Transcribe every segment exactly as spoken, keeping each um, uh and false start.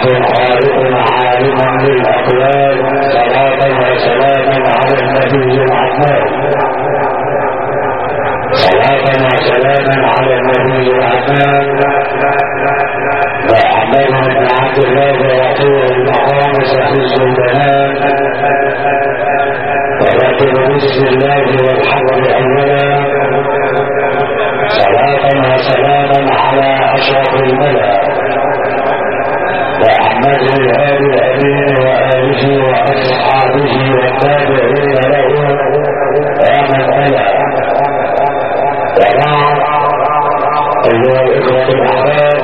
خالق عالم للأقوال صلاة وسلاما على النبي العظام صلاة وسلاما على النبي العظام وأحمد بن عبد الله رسول المقام سفيس البنان ولكن بسم الله والحمد أولا صلاة وسلاما على أشرف الملأ وأحمد الهادي الأمين وآله وأصحابه والتابعين له ومن ألا وبعد أيها الإخوة الأحباب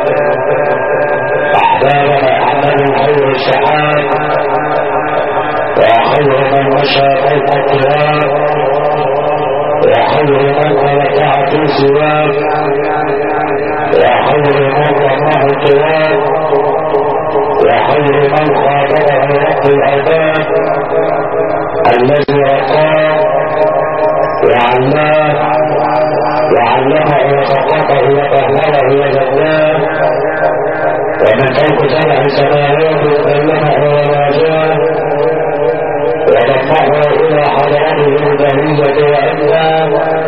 أحبابنا أحمد خير السحاب وخير من مشى فوق الطراب وخير من تركع في سواه وخير من ضمه الطواب وخير من خاطبه رب العباد الذي رقاه وعلاه وعلمه وثقفه وطهره وزكاه ومن فوق سبع سماوات كلمه وناجاه وضمه الى حضرته البهية وأداه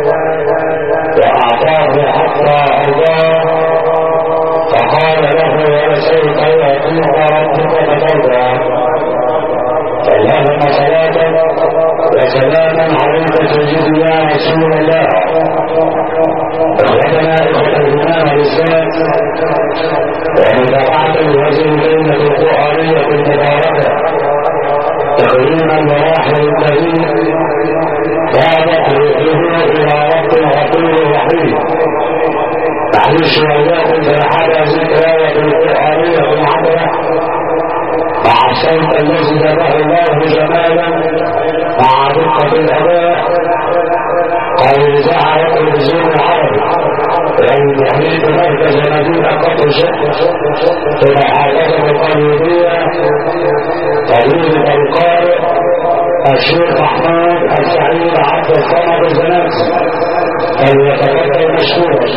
وأعطاه حتى أرضاه فقال له ولسوف يعطيك ربك فترضى فاللهم صلاة وسلاما عليك سيدي يا رسول الله. اخوتنا اخوة الإيمان والإسلام ومتابعة هذه الليلة القرآنية المباركة تقريبا مراحل الكريم كانت يوحينا إلى رب غفور رحيم. نعيش وإياكم في حدث الآية القرآنية العظيمة مع الصوت الذي ذبح الله جمالا مع دقة الأداء قال إذاعة التلفزيون العربي ومن تحميد مركز مدينة قطر في محافظة القليوبية فضيلة القارئ الشيخ محمود السعيد عبد الصمد الزناتي فليتفضل مشكورا.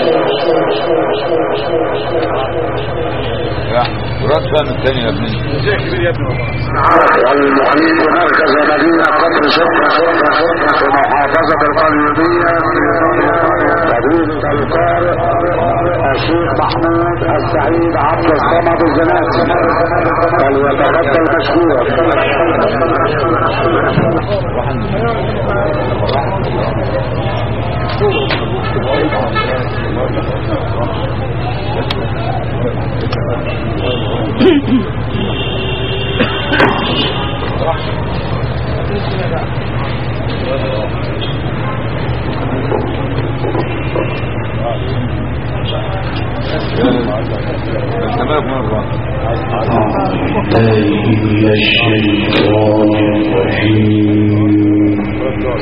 رتبة من الثاني يا ابني والمحيط مركز مدينة قطر في محافظة القليوبية فضيلة القارئ الشيخ محمود السعيد عبد الصمد الزناتي فليتفضل مشكورا. من الشيطان الرجيم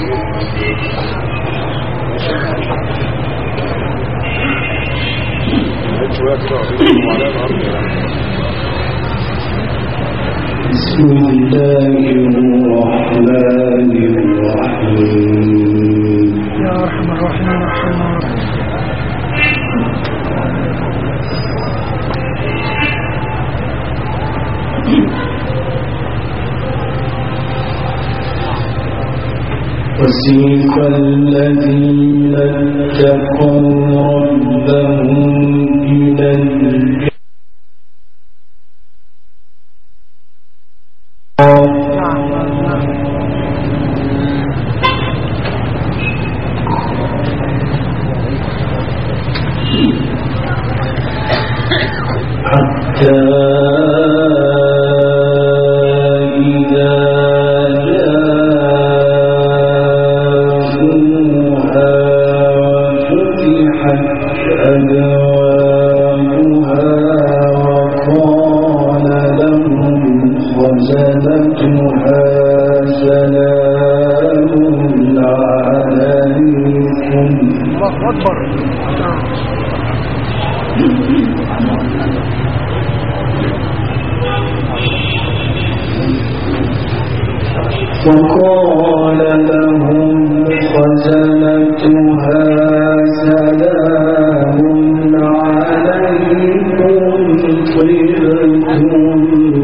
بسم الله الرحمن الرحيم. يا رحمن الرحيم الرحمن وسيق الذين اتقوا ربهم إلى الجنة حتى وقال لهم خزنتها سلام عليكم طبتم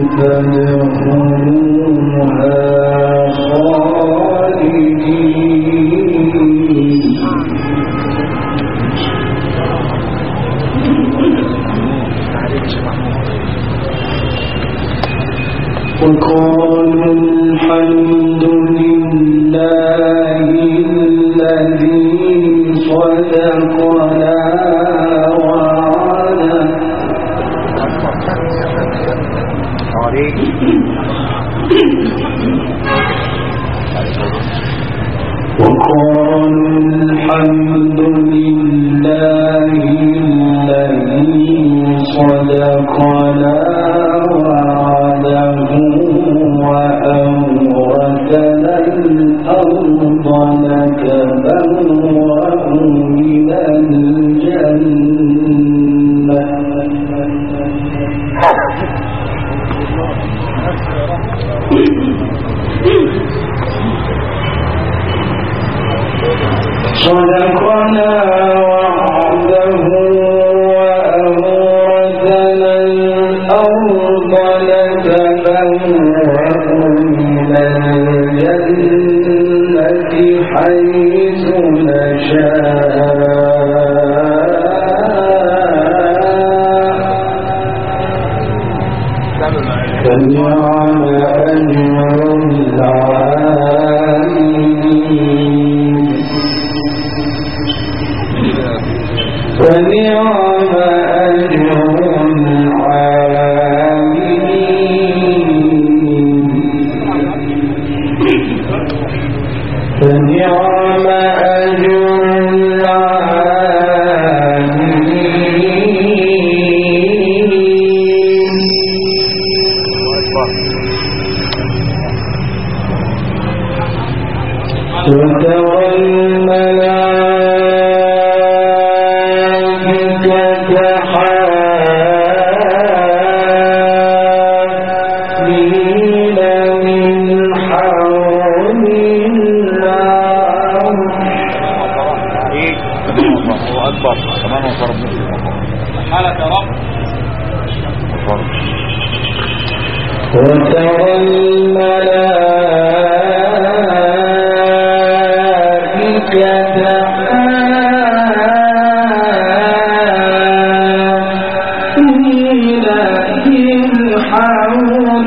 وقالوا الحمد لله الذي صدقنا وعده وقالوا الحمد لله الذي صدقنا وعده وأورثنا الأرض نتبوأ من الجنة صدقنا وعده وأورثنا الأرض نتبوأ من الجنة حيث نشاء فنعم أجر العاملين فنعم أجر العاملين فنعم أجر وترى الملائكة حافين من حول العرش الله أكبر كمان وفرد حالة رب وترى الملائكة حافين من حول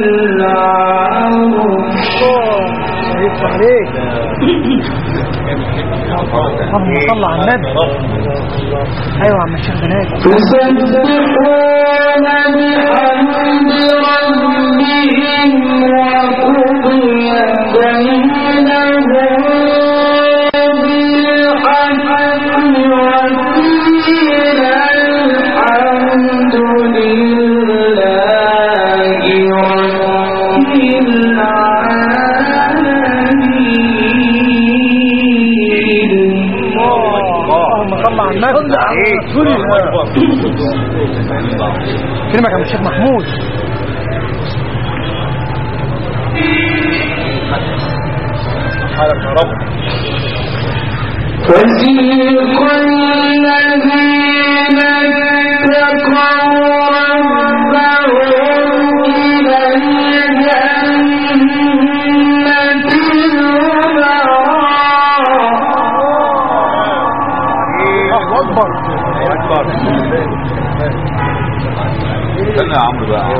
العرش اللهم صل على النبي. ايوه يا عم الشيخ بنادي. يسبحون بحمد ربهم وقضي بينهم بالحق وقيل الحمد لله رب العالمين. اللهم صل على النبي. كلمة عن الشيخ محمود. وسيق الذين اتقوا ربهم إلى الجنة استنى يا عمرو بقى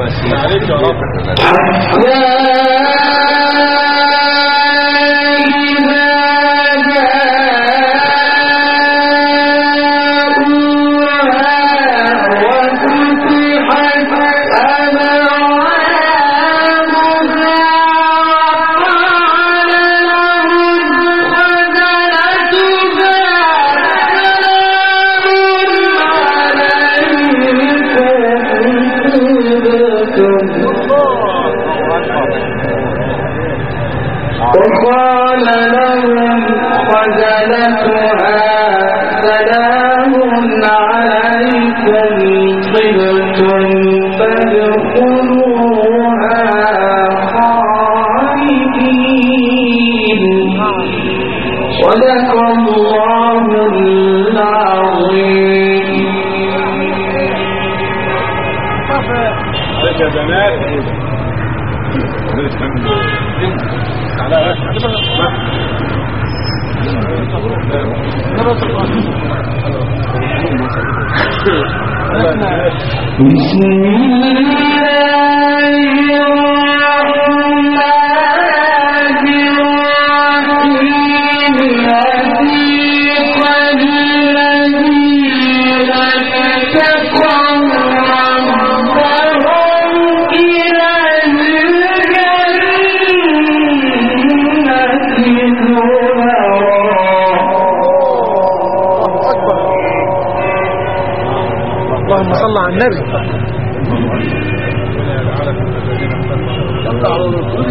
وقال لهم خزنتها سلام عليكم طبتم فادخلوها خالدين. صدق الله العظيم. يا بنات بسم الله اللهم صل على النبي. صل على رسول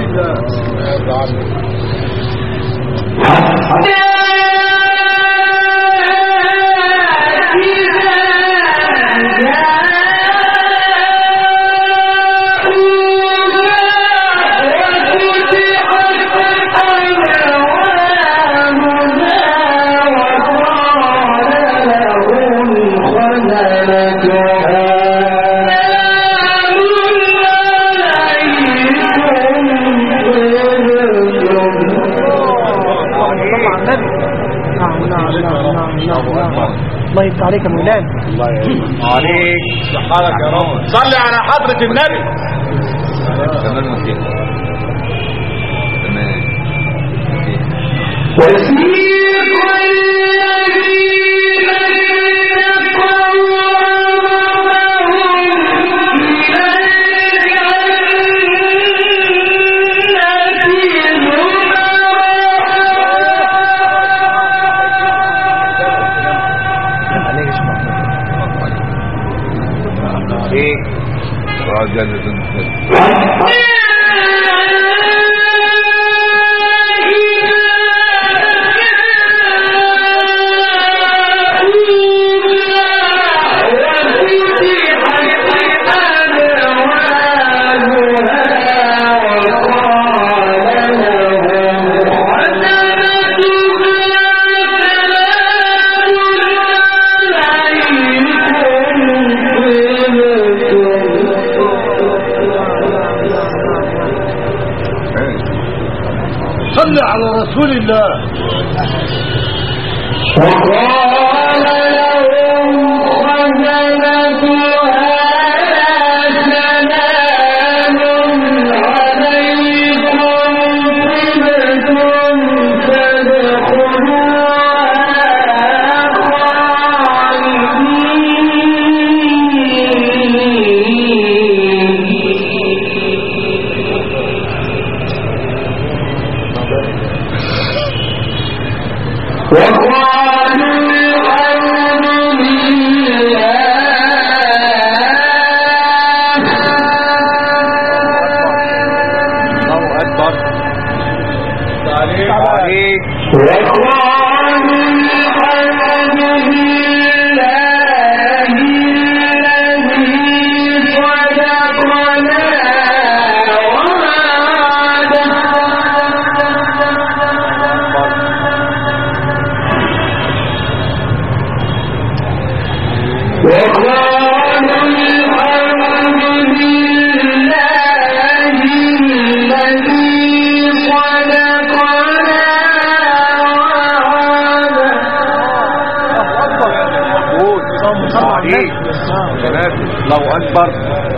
الله. الله يفتح عليك يا مولانا. الله عليك سبحانك يا رب. صلي على حضرة النبي. تمام كده تمام. وسيق الذين اتقوا جنة على رسول الله. وقال لهم خزنتها سلام عليكم طبتم فادخلوها وقالوا الحمد لله. الله أكبر. عليك. وقالوا الحمد لله الذي صدقنا وعده. وقالوا الحمد لله الذي صدقنا وعده. الله أكبر.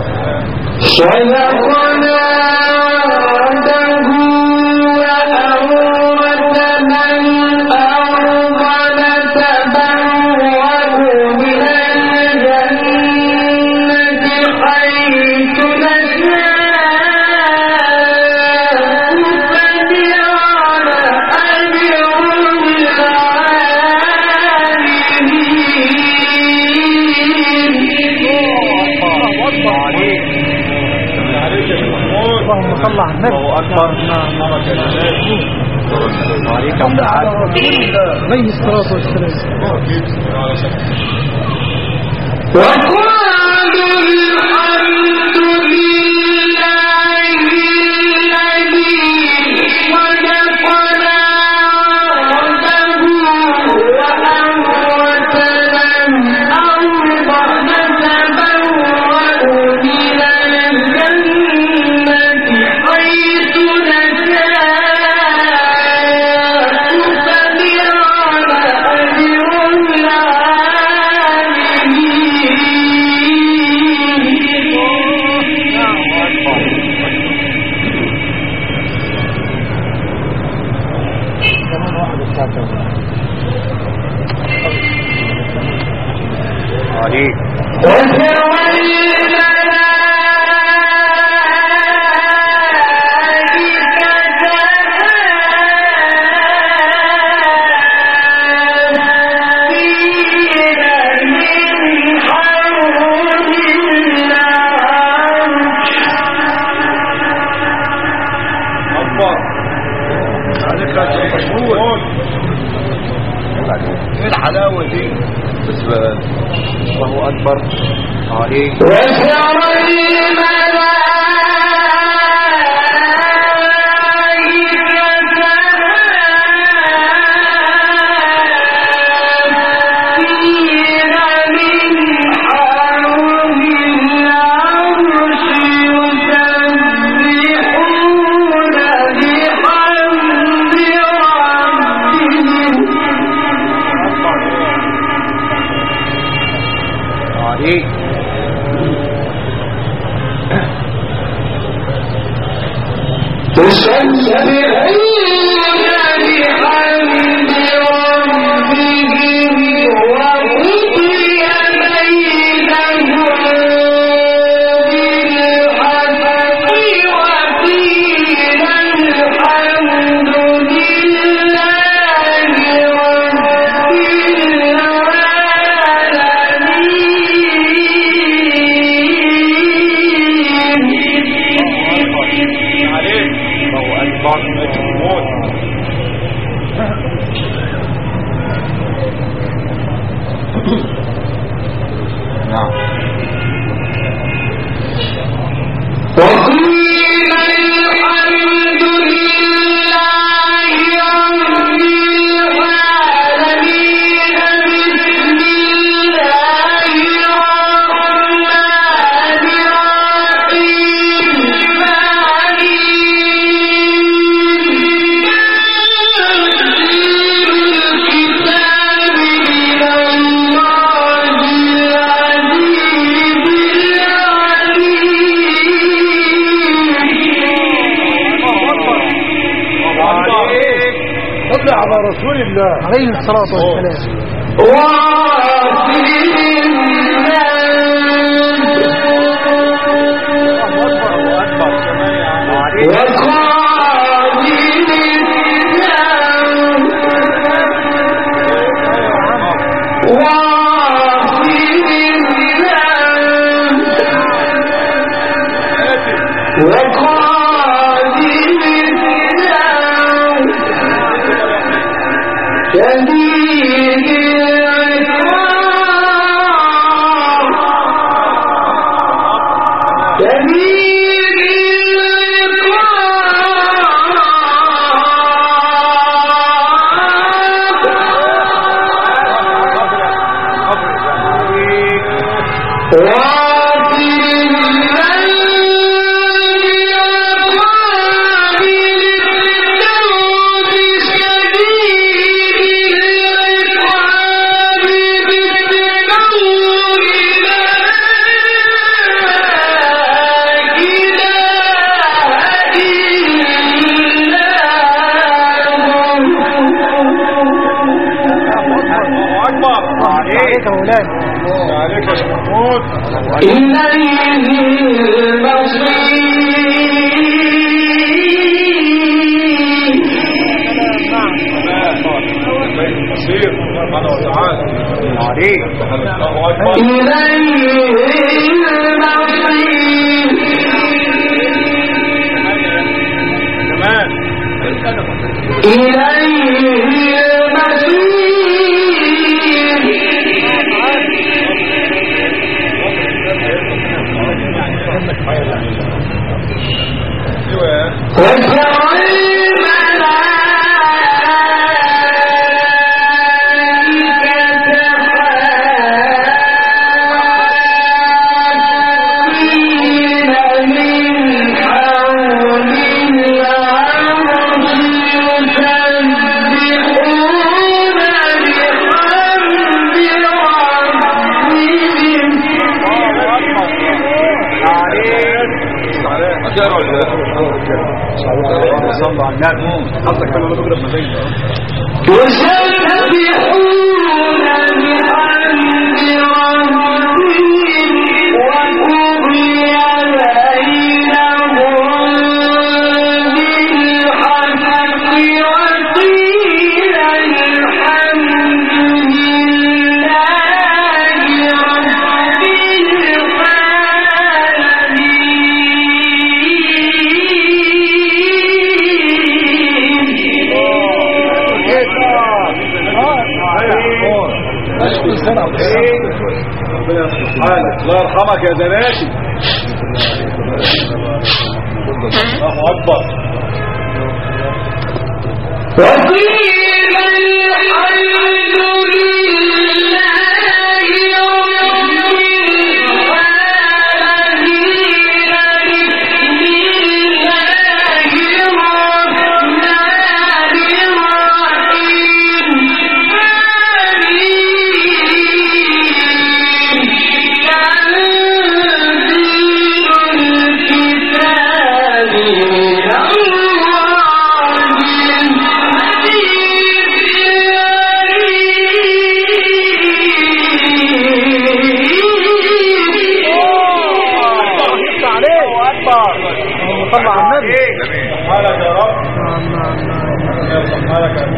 صدقنا وعده وأورثنا الأرض نتبوأ من الجنة حيث نشاء فنعم أجر العاملين. اللهم صل على النبي. الله أكبر. عليك صل على رسول الله عليه الصلاة والسلام. وقالوا الحمد لله الذي صدقنا وعده وأورثنا الأرض نتبوأ من الجنة حيث نشاء فنعم أجر عليك. وتولنا من حولنا ايه الحلاوه دي بس بقى الله اكبر عليك عليه الصلاة والسلام Thank you. الله يرحمك يا زناشي. الله اكبر. وقيل الحمد لله طلع النبي. سبحانك يا رب. سبحانك يا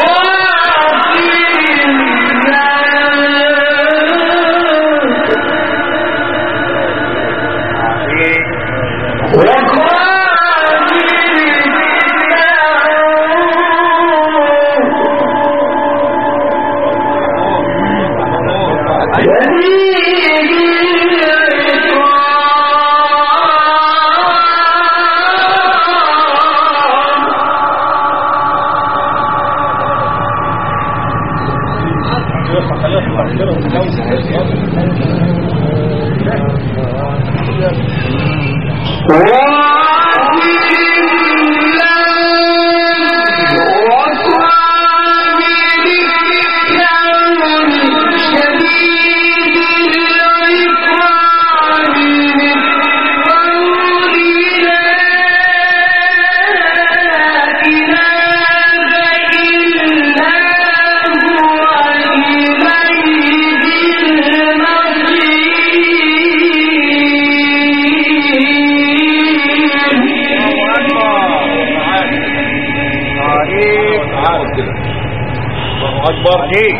اكبر. ايه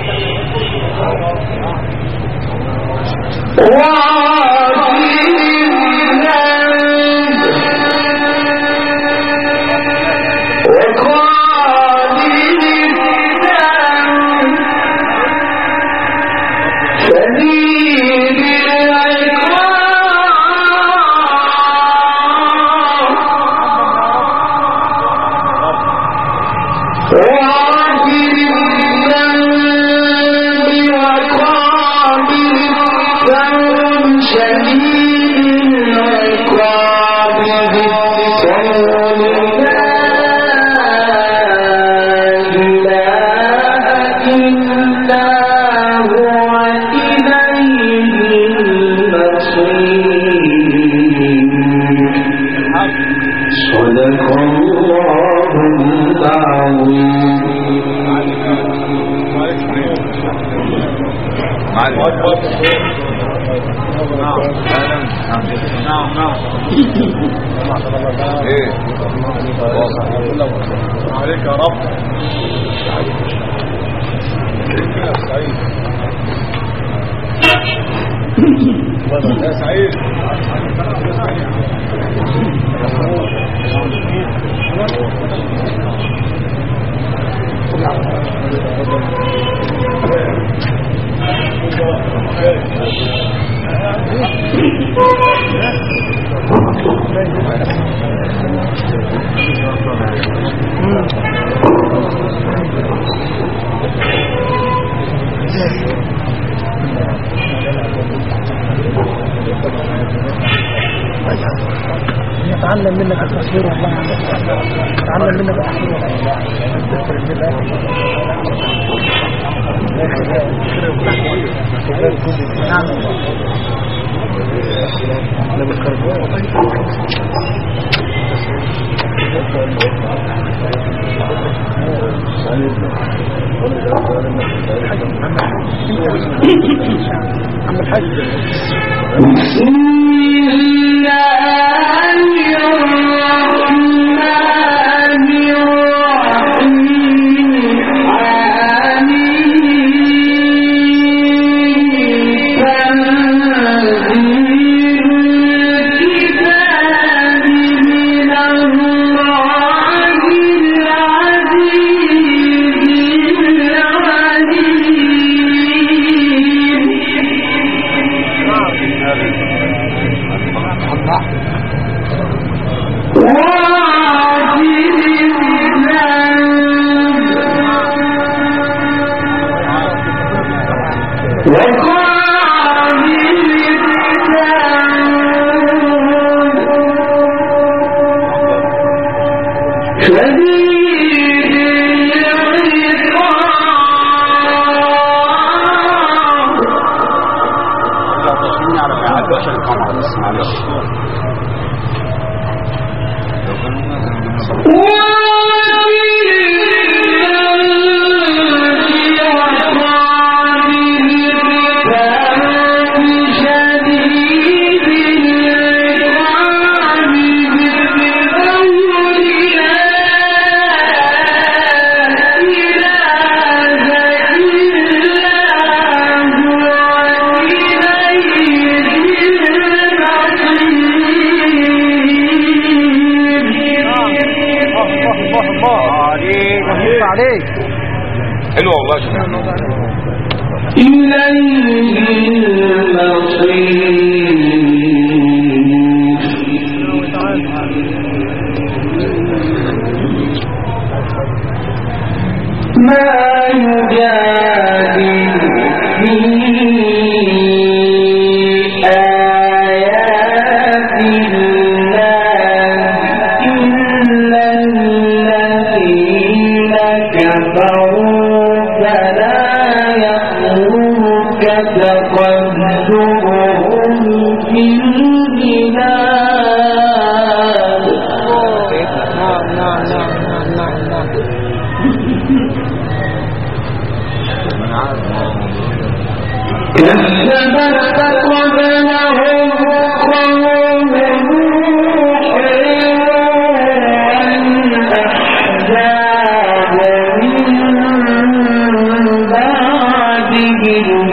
عليك يا رب. يا سعيد نتعلم منك التصوير والله نتعلم منك التصوير عم الحاج العزيز العليم حلو والله شكرا. إليه المصير ما يجادل في آيات الله إلا الذين كفروا فلا يغرك تقدمهم في البلاد. نعم نعم نعم نعم نعم كذبت قبلهم قوم نوح والأحزاب من بعدهم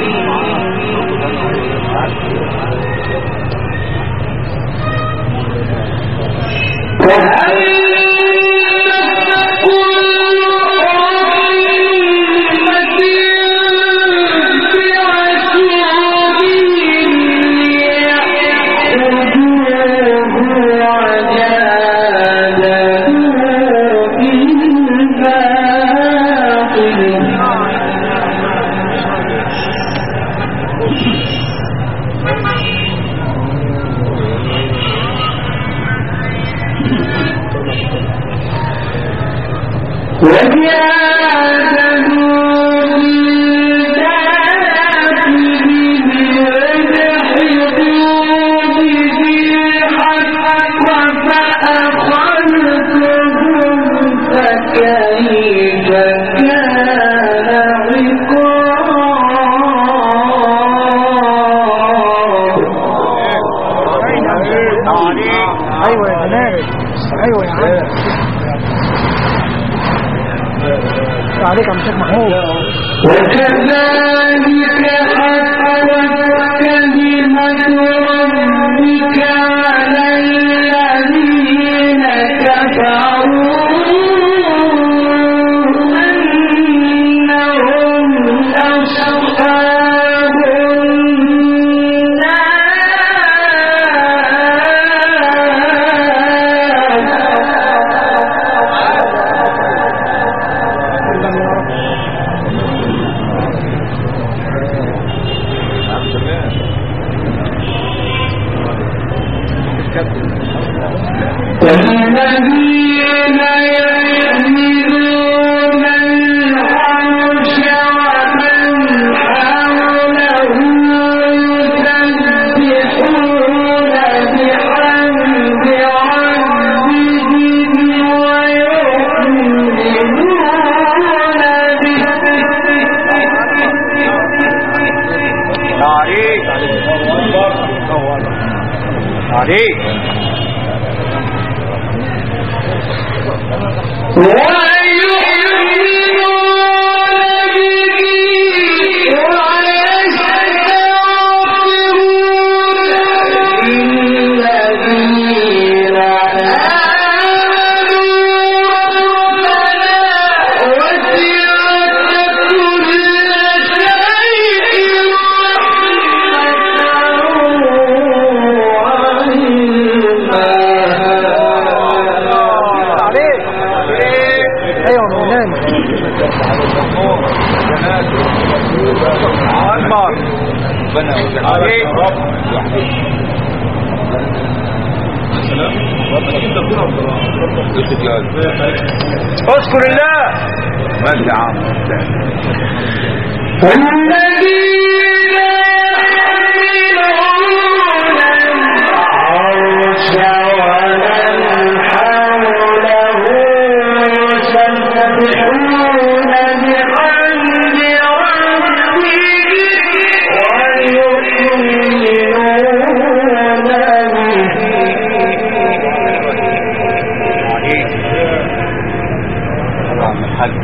ايوه يا بنات ايوه يا عم عليك يا شيخ محمود. وكذلك حقت كلمة ربك على الذين كفروا أنهم أصحاب والذين يحملون العرش ومن حوله يسبحون بحمد ربهم ويؤمنون به. عليك عليك ويؤمنون به ويستغفرون للذين آمنوا ربنا وسعت كل شيء رحمة وعلما. ربنا عليك اذكر الله ماشي يا عم الذين يحملون العرش ومن حوله يسبحون بحمد ربهم ويؤمنون به طبعا من حد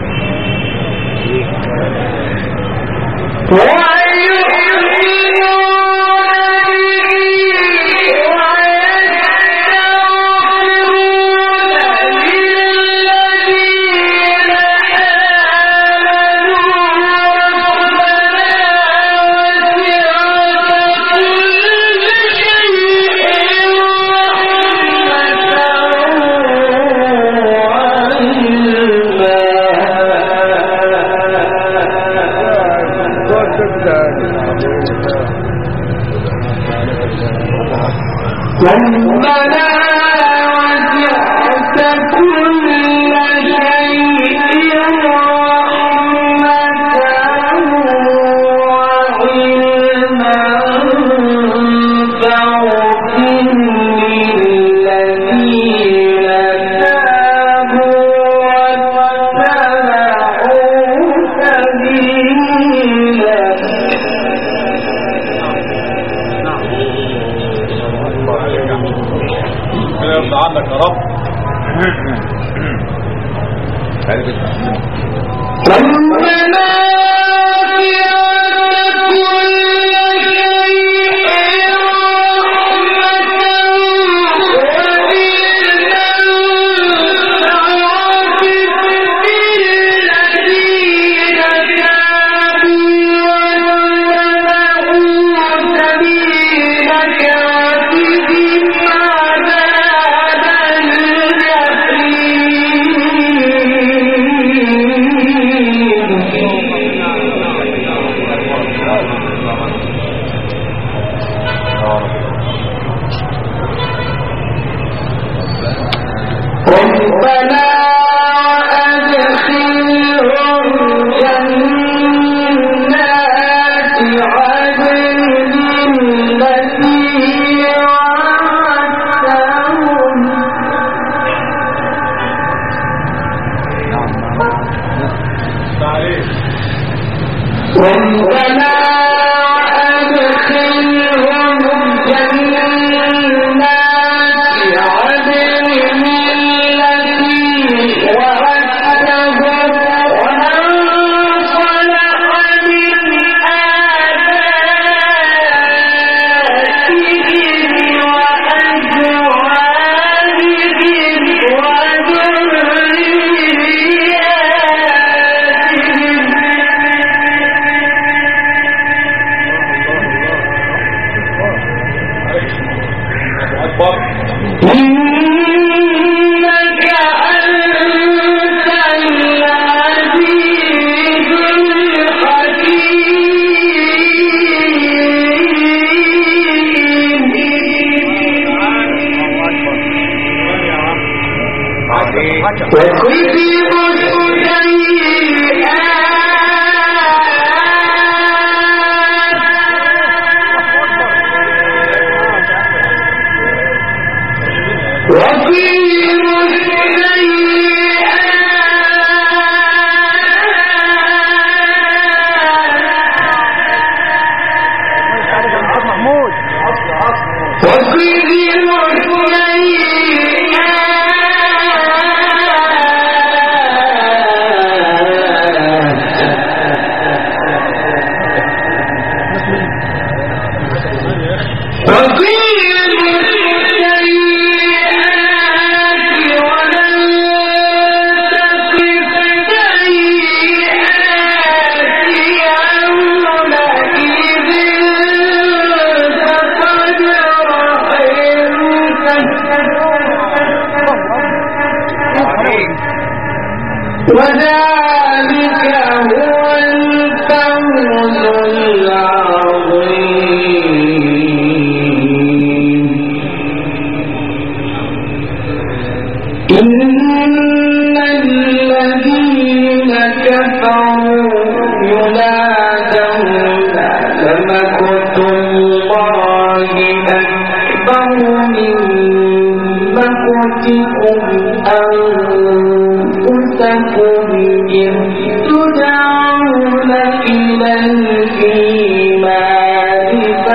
الإيمان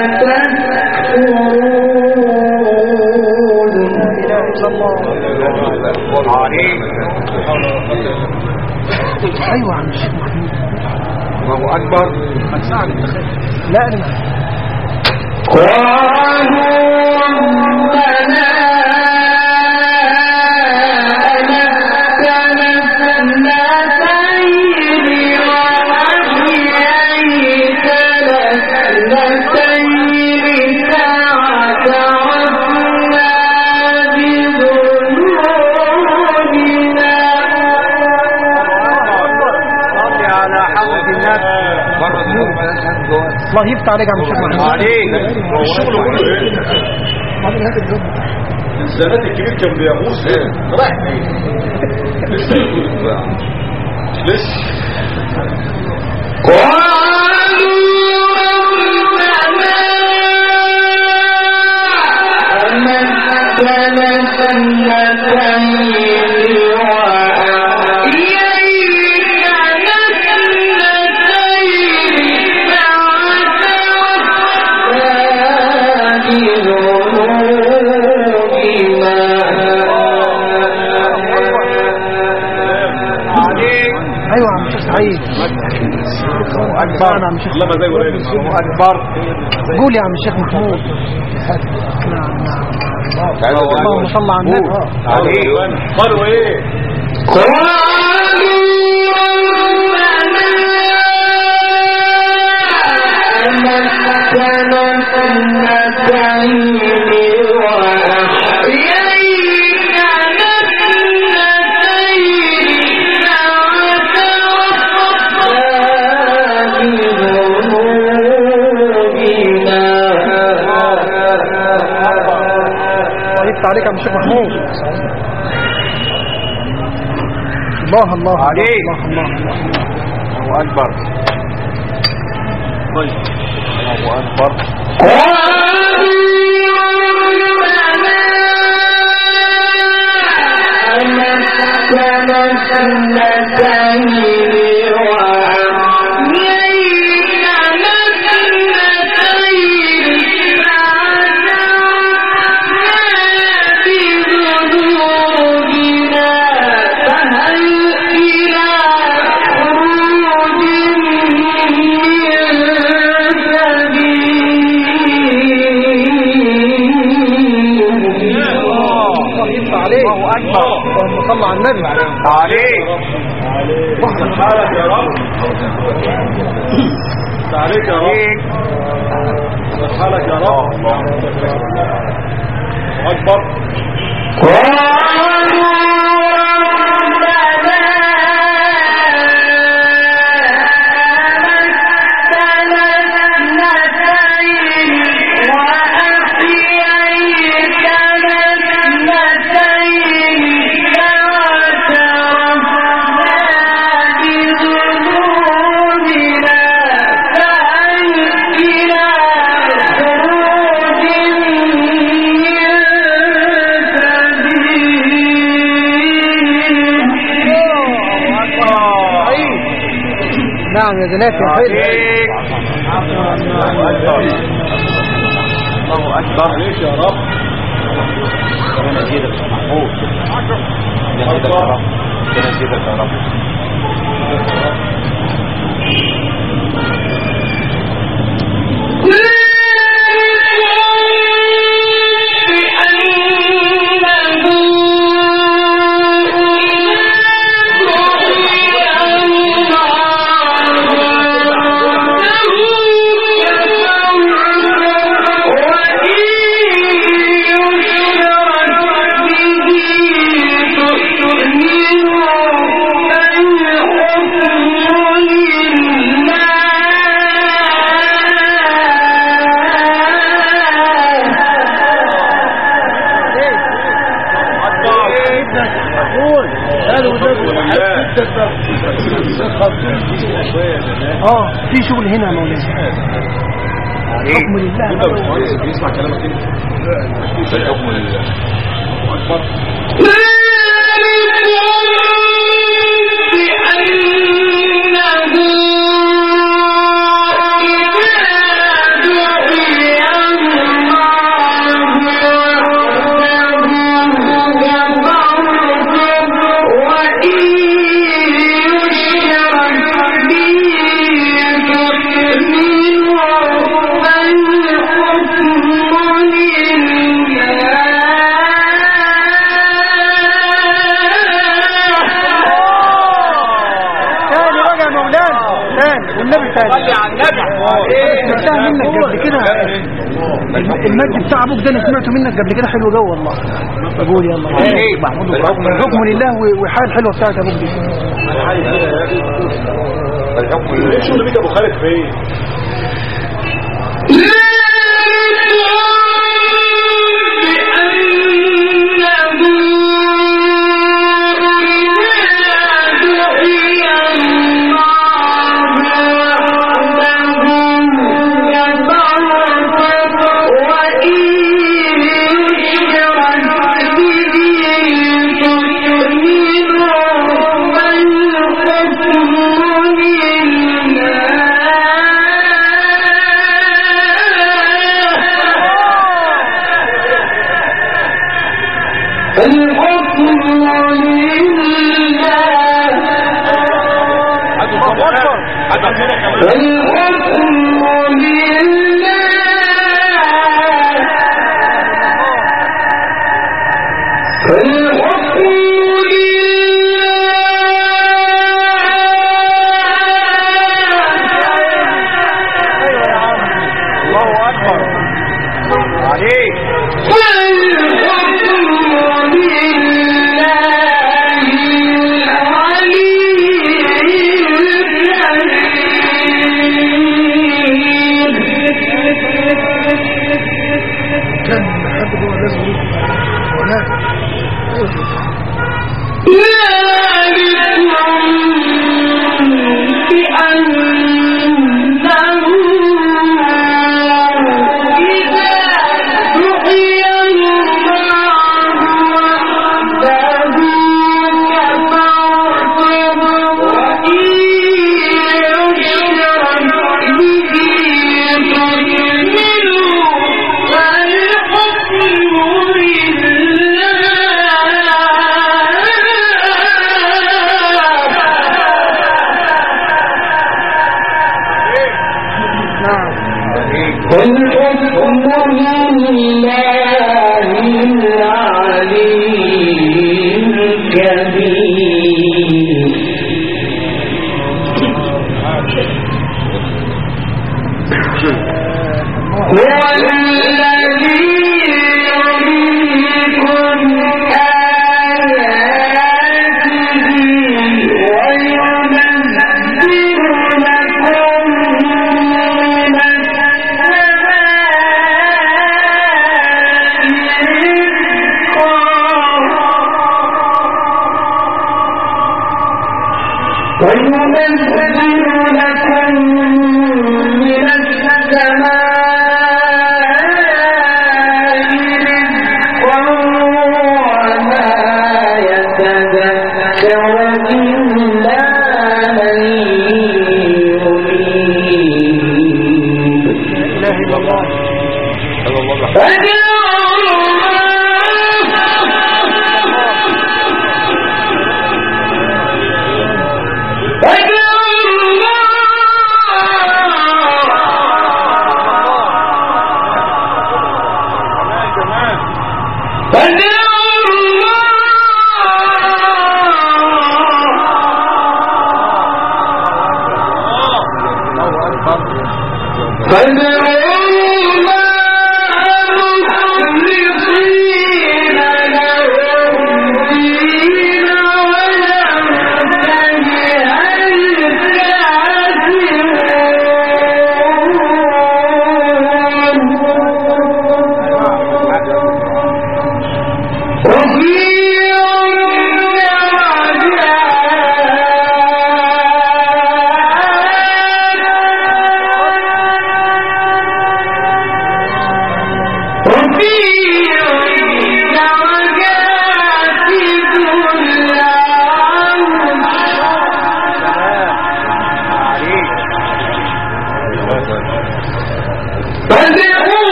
فتكفرون. ايوه عم الشيخ محمود. الله اكبر. لا انا قالوا ربنا الله يفتح عليك عم الشيخ محمود. عليك الشغل كله ايه؟ الزنات الكبير كان بيغوص ايه؟ رايح فين؟ لسه يقول بقى لسه أكبر. نعم شيخ. الله ما زي ولا أكبر. قول يا عم الشيخ محمود. نعم نعم. اللهم صل على النبي. قالوا ايه؟ عليك يا الشيخ محمود. الله الله عليك. الله الله الله أكبر. طيب الله أكبر. اللهم صل على النبي. عليك حالك يا رب. عليك يا رب. حالك يا رب. أكبر. نعم يا زنات يا خير. الله أكبر. عليك يا رب. ربنا يزيدك يا محمود. يزيدك يا رب. يزيدك يا رب. اه في شغل هنا يا مولانا. حكم لله. بيسمع كلامك انت. حكم لله. اكبر. صلي على النبي. سمعتها منك قبل كده، المجد بتاع ابوك ده انا سمعته منك قبل كده، حلو جو والله. قول يلا. الحكم لله وحال حلوه بتاعت ابوك دي. الحكم لله. شو اللي بيك ابو خالد فين؟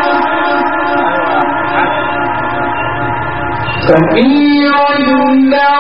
كثير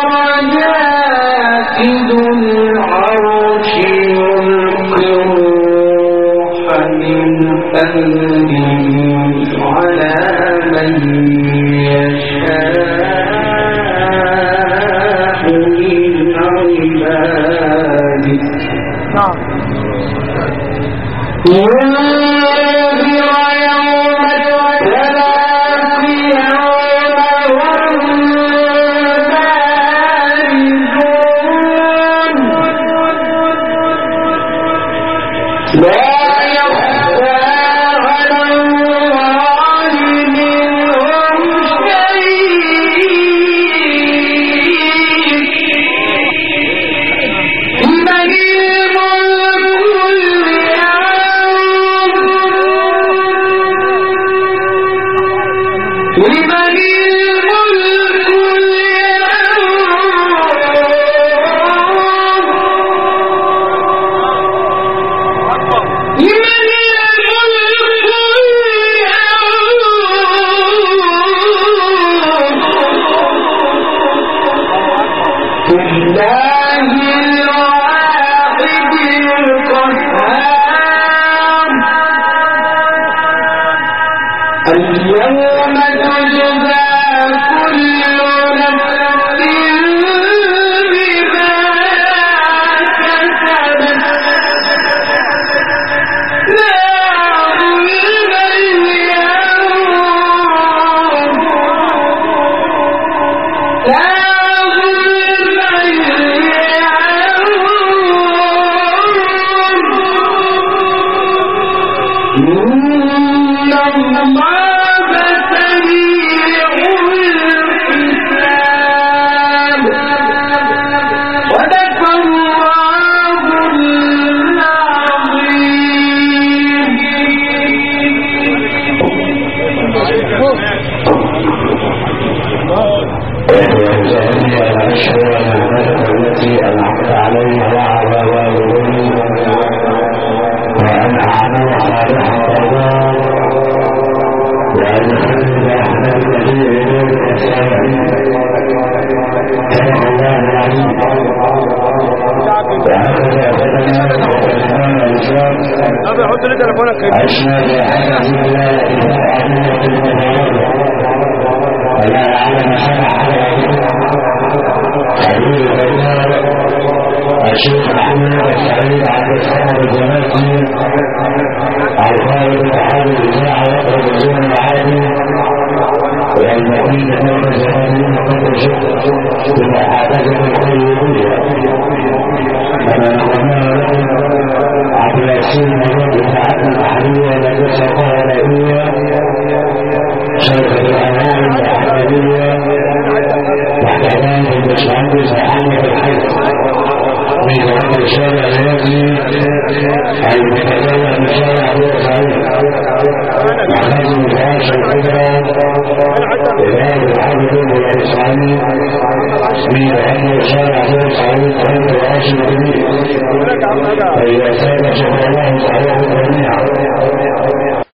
فإذا كان شهر الله